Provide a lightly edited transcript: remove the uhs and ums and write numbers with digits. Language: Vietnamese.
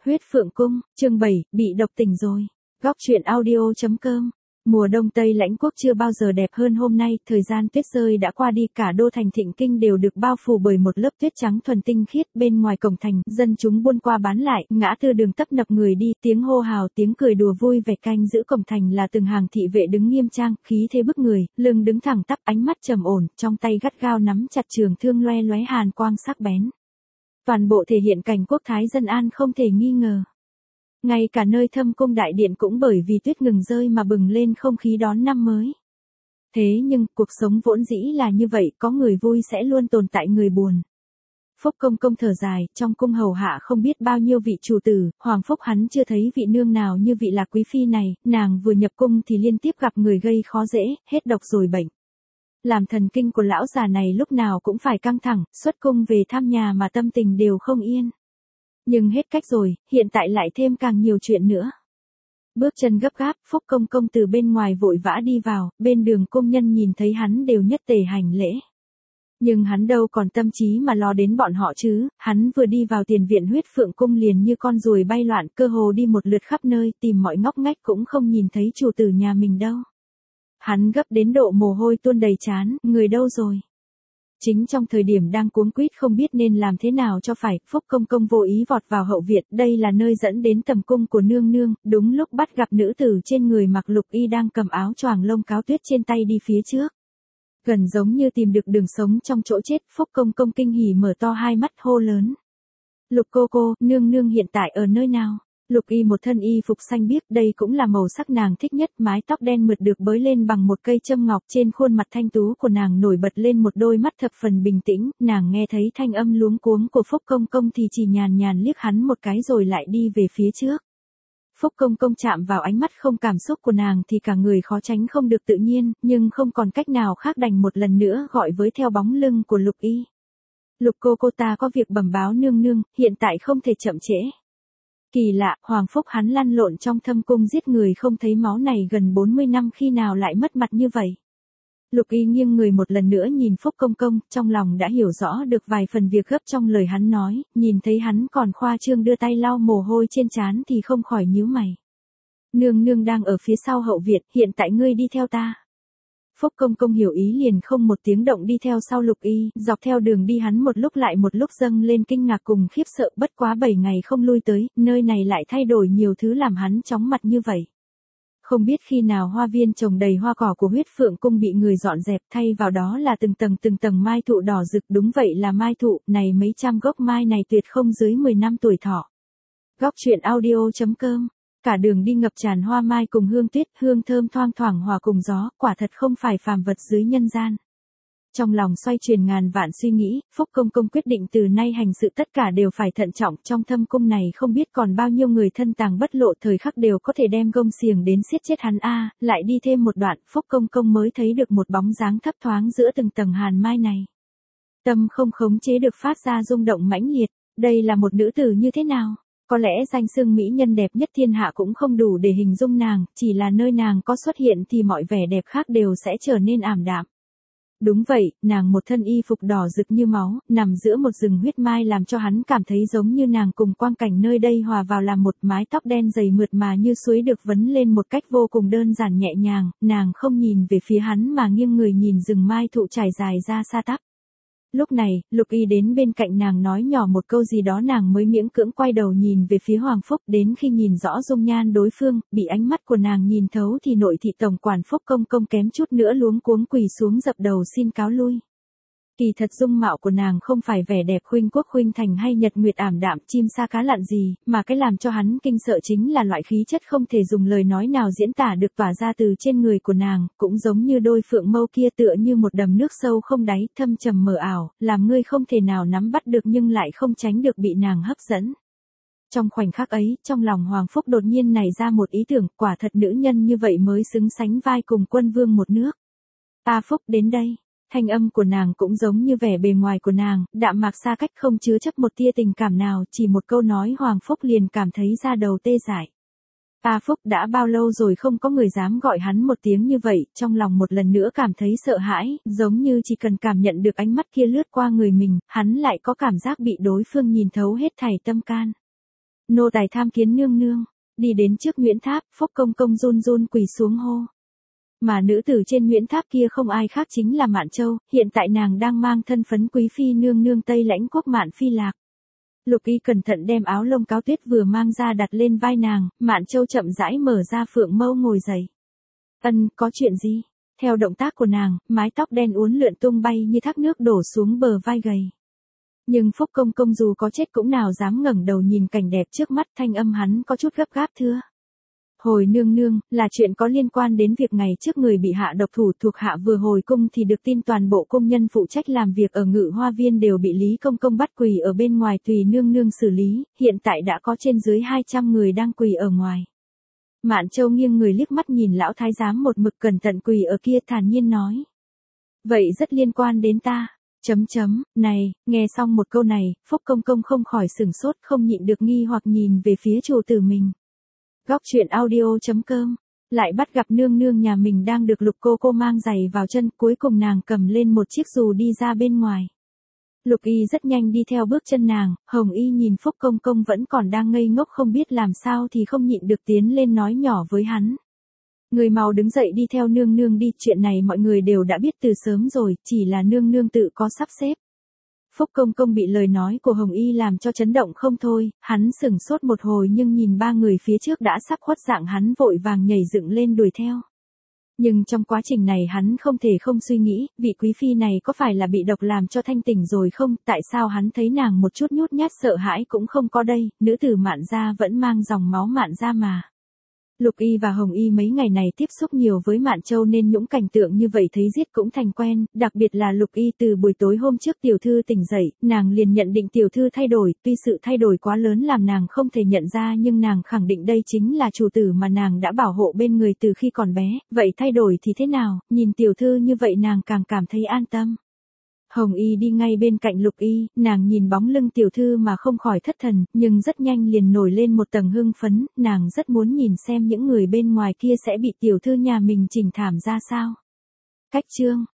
Huyết Phượng Cung, chương 7, bị độc tình rồi. Góc truyện audio.com. Mùa đông Tây Lãnh Quốc chưa bao giờ đẹp hơn hôm nay, thời gian tuyết rơi đã qua đi, cả đô thành Thịnh Kinh đều được bao phủ bởi một lớp tuyết trắng thuần tinh khiết. Bên ngoài cổng thành, dân chúng buôn qua bán lại, ngã tư đường tấp nập người đi, tiếng hô hào, tiếng cười đùa vui vẻ. Canh giữ cổng thành là từng hàng thị vệ đứng nghiêm trang, khí thế bức người, lưng đứng thẳng tắp, ánh mắt trầm ổn, trong tay gắt gao nắm chặt trường thương loe lóe hàn quang sắc bén. Toàn bộ thể hiện cảnh quốc thái dân an không thể nghi ngờ. Ngay cả nơi Thâm Cung đại điện cũng bởi vì tuyết ngừng rơi mà bừng lên không khí đón năm mới. Thế nhưng, cuộc sống vốn dĩ là như vậy, có người vui sẽ luôn tồn tại người buồn. Phúc Công Công thở dài, trong cung hầu hạ không biết bao nhiêu vị chủ tử, Hoàng Phúc hắn chưa thấy vị nương nào như vị Lạc Quý Phi này, nàng vừa nhập cung thì liên tiếp gặp người gây khó dễ, hết độc rồi bệnh. Làm thần kinh của lão già này lúc nào cũng phải căng thẳng, xuất cung về thăm nhà mà tâm tình đều không yên. Nhưng hết cách rồi, hiện tại lại thêm càng nhiều chuyện nữa. Bước chân gấp gáp, Phúc Công Công từ bên ngoài vội vã đi vào, bên đường công nhân nhìn thấy hắn đều nhất tề hành lễ. Nhưng hắn đâu còn tâm trí mà lo đến bọn họ chứ, hắn vừa đi vào tiền viện Huyết Phượng Cung liền như con ruồi bay loạn, cơ hồ đi một lượt khắp nơi, tìm mọi ngóc ngách cũng không nhìn thấy chủ tử nhà mình đâu. Hắn gấp đến độ mồ hôi tuôn đầy trán, người đâu rồi? Chính trong thời điểm đang cuống quýt không biết nên làm thế nào cho phải, Phúc Công Công vô ý vọt vào hậu viện, đây là nơi dẫn đến tầm cung của nương nương, đúng lúc bắt gặp nữ tử trên người mặc lục y đang cầm áo choàng lông cáo tuyết trên tay đi phía trước. Gần giống như tìm được đường sống trong chỗ chết, Phúc Công Công kinh hỉ mở to hai mắt hô lớn. Lục cô, nương nương hiện tại ở nơi nào? Lục y một thân y phục xanh biếc, đây cũng là màu sắc nàng thích nhất, mái tóc đen mượt được bới lên bằng một cây châm ngọc, trên khuôn mặt thanh tú của nàng nổi bật lên một đôi mắt thập phần bình tĩnh, nàng nghe thấy thanh âm luống cuống của Phúc Công Công thì chỉ nhàn nhàn liếc hắn một cái rồi lại đi về phía trước. Phúc Công Công chạm vào ánh mắt không cảm xúc của nàng thì cả người khó tránh không được tự nhiên, nhưng không còn cách nào khác đành một lần nữa gọi với theo bóng lưng của Lục y. Lục cô ta có việc bẩm báo nương nương, hiện tại không thể chậm trễ. Kỳ lạ, Hoàng Phúc hắn lăn lộn trong Thâm Cung giết người không thấy máu này gần 40 năm khi nào lại mất mặt như vậy. Lục y nghiêng người một lần nữa nhìn Phúc Công Công, trong lòng đã hiểu rõ được vài phần việc gấp trong lời hắn nói, nhìn thấy hắn còn khoa trương đưa tay lau mồ hôi trên trán thì không khỏi nhíu mày. Nương nương đang ở phía sau hậu viện, hiện tại ngươi đi theo ta. Phúc Công Công hiểu ý liền không một tiếng động đi theo sau Lục y, dọc theo đường đi hắn một lúc lại một lúc dâng lên kinh ngạc cùng khiếp sợ, bất quá 7 ngày không lui tới, nơi này lại thay đổi nhiều thứ làm hắn chóng mặt như vậy. Không biết khi nào hoa viên trồng đầy hoa cỏ của Huyết Phượng Cung bị người dọn dẹp, thay vào đó là từng tầng mai thụ đỏ rực, đúng vậy là mai thụ, này mấy trăm gốc mai này tuyệt không dưới 10 năm tuổi thọ. Góc truyện audio.com. Cả đường đi ngập tràn hoa mai cùng hương tuyết, hương thơm thoang thoảng hòa cùng gió, quả thật không phải phàm vật dưới nhân gian. Trong lòng xoay chuyển ngàn vạn suy nghĩ, Phúc Công Công quyết định từ nay hành sự tất cả đều phải thận trọng, trong Thâm Cung này không biết còn bao nhiêu người thân tàng bất lộ, thời khắc đều có thể đem gông xiềng đến siết chết hắn lại đi thêm một đoạn, Phúc Công Công mới thấy được một bóng dáng thấp thoáng giữa từng tầng hàn mai này. Tâm không khống chế được phát ra rung động mãnh liệt, đây là một nữ tử như thế nào? Có lẽ danh xưng mỹ nhân đẹp nhất thiên hạ cũng không đủ để hình dung nàng, chỉ là nơi nàng có xuất hiện thì mọi vẻ đẹp khác đều sẽ trở nên ảm đạm. Đúng vậy, nàng một thân y phục đỏ rực như máu, nằm giữa một rừng huyết mai làm cho hắn cảm thấy giống như nàng cùng quang cảnh nơi đây hòa vào làm một, mái tóc đen dày mượt mà như suối được vấn lên một cách vô cùng đơn giản nhẹ nhàng, nàng không nhìn về phía hắn mà nghiêng người nhìn rừng mai thụ trải dài ra xa tắp. Lúc này, Lục y đến bên cạnh nàng nói nhỏ một câu gì đó nàng mới miễn cưỡng quay đầu nhìn về phía Hoàng Phúc, đến khi nhìn rõ dung nhan đối phương, bị ánh mắt của nàng nhìn thấu thì nội thị tổng quản Phúc Công Công kém chút nữa luống cuống quỳ xuống dập đầu xin cáo lui. Kỳ thật dung mạo của nàng không phải vẻ đẹp khuynh quốc khuynh thành hay nhật nguyệt ảm đạm chim sa cá lặn gì, mà cái làm cho hắn kinh sợ chính là loại khí chất không thể dùng lời nói nào diễn tả được tỏa ra từ trên người của nàng, cũng giống như đôi phượng mâu kia tựa như một đầm nước sâu không đáy, thâm trầm mờ ảo, làm ngươi không thể nào nắm bắt được nhưng lại không tránh được bị nàng hấp dẫn. Trong khoảnh khắc ấy, trong lòng Hoàng Phúc đột nhiên nảy ra một ý tưởng, quả thật nữ nhân như vậy mới xứng sánh vai cùng quân vương một nước. Ta Phúc đến đây. Thanh âm của nàng cũng giống như vẻ bề ngoài của nàng, đạm mạc xa cách không chứa chấp một tia tình cảm nào, chỉ một câu nói Hoàng Phúc liền cảm thấy da đầu tê dại. Phúc đã bao lâu rồi không có người dám gọi hắn một tiếng như vậy, trong lòng một lần nữa cảm thấy sợ hãi, giống như chỉ cần cảm nhận được ánh mắt kia lướt qua người mình, hắn lại có cảm giác bị đối phương nhìn thấu hết thảy tâm can. nô tài tham kiến nương nương. Đi đến trước Nguyễn Tháp, Phúc Công Công run run quỳ xuống hô. Mà nữ tử trên Nguyễn Tháp kia không ai khác chính là Mạn Châu, hiện tại nàng đang mang thân phấn quý phi nương nương Tây Lãnh Quốc Mạn Phi Lạc. Lục Y cẩn thận đem áo lông cáo tuyết vừa mang ra đặt lên vai nàng, Mạn Châu chậm rãi mở ra phượng mâu ngồi dậy. Ân, có chuyện gì? Theo động tác của nàng, mái tóc đen uốn lượn tung bay như thác nước đổ xuống bờ vai gầy. Nhưng Phúc Công Công dù có chết cũng nào dám ngẩng đầu nhìn cảnh đẹp trước mắt, thanh âm hắn có chút gấp gáp thưa. Hồi nương nương, là chuyện có liên quan đến việc ngày trước người bị hạ độc thủ thuộc hạ vừa hồi cung thì được tin toàn bộ công nhân phụ trách làm việc ở Ngự Hoa Viên đều bị Lý Công Công bắt quỳ ở bên ngoài tùy nương nương xử lý, hiện tại đã có trên dưới 200 người đang quỳ ở ngoài. Mạn Châu nghiêng người liếc mắt nhìn lão thái giám một mực cẩn thận quỳ ở kia thản nhiên nói. Vậy rất liên quan đến ta. Này, nghe xong một câu này, Phúc Công Công không khỏi sửng sốt không nhịn được nghi hoặc nhìn về phía chủ tử mình. Góc truyện audio.com, lại bắt gặp nương nương nhà mình đang được Lục cô mang giày vào chân, cuối cùng nàng cầm lên một chiếc dù đi ra bên ngoài. Lục Y rất nhanh đi theo bước chân nàng, Hồng Y nhìn Phúc Công Công vẫn còn đang ngây ngốc không biết làm sao thì không nhịn được tiến lên nói nhỏ với hắn. Người mau đứng dậy đi theo nương nương đi, chuyện này mọi người đều đã biết từ sớm rồi, chỉ là nương nương tự có sắp xếp. Phúc Công Công bị lời nói của Hồng Y làm cho chấn động không thôi, hắn sửng sốt một hồi nhưng nhìn ba người phía trước đã sắp khuất dạng hắn vội vàng nhảy dựng lên đuổi theo. Nhưng trong quá trình này hắn không thể không suy nghĩ, vị quý phi này có phải là bị độc làm cho thanh tỉnh rồi không, tại sao hắn thấy nàng một chút nhút nhát sợ hãi cũng không có đây, nữ tử Mạn gia vẫn mang dòng máu Mạn gia mà. Lục Y và Hồng Y mấy ngày này tiếp xúc nhiều với Mạn Châu nên những cảnh tượng như vậy thấy giết cũng thành quen, đặc biệt là Lục Y từ buổi tối hôm trước tiểu thư tỉnh dậy, nàng liền nhận định tiểu thư thay đổi, tuy sự thay đổi quá lớn làm nàng không thể nhận ra nhưng nàng khẳng định đây chính là chủ tử mà nàng đã bảo hộ bên người từ khi còn bé, vậy thay đổi thì thế nào, nhìn tiểu thư như vậy nàng càng cảm thấy an tâm. Hồng Y đi ngay bên cạnh Lục Y, nàng nhìn bóng lưng tiểu thư mà không khỏi thất thần, nhưng rất nhanh liền nổi lên một tầng hưng phấn, nàng rất muốn nhìn xem những người bên ngoài kia sẽ bị tiểu thư nhà mình chỉnh thảm ra sao. Cách chương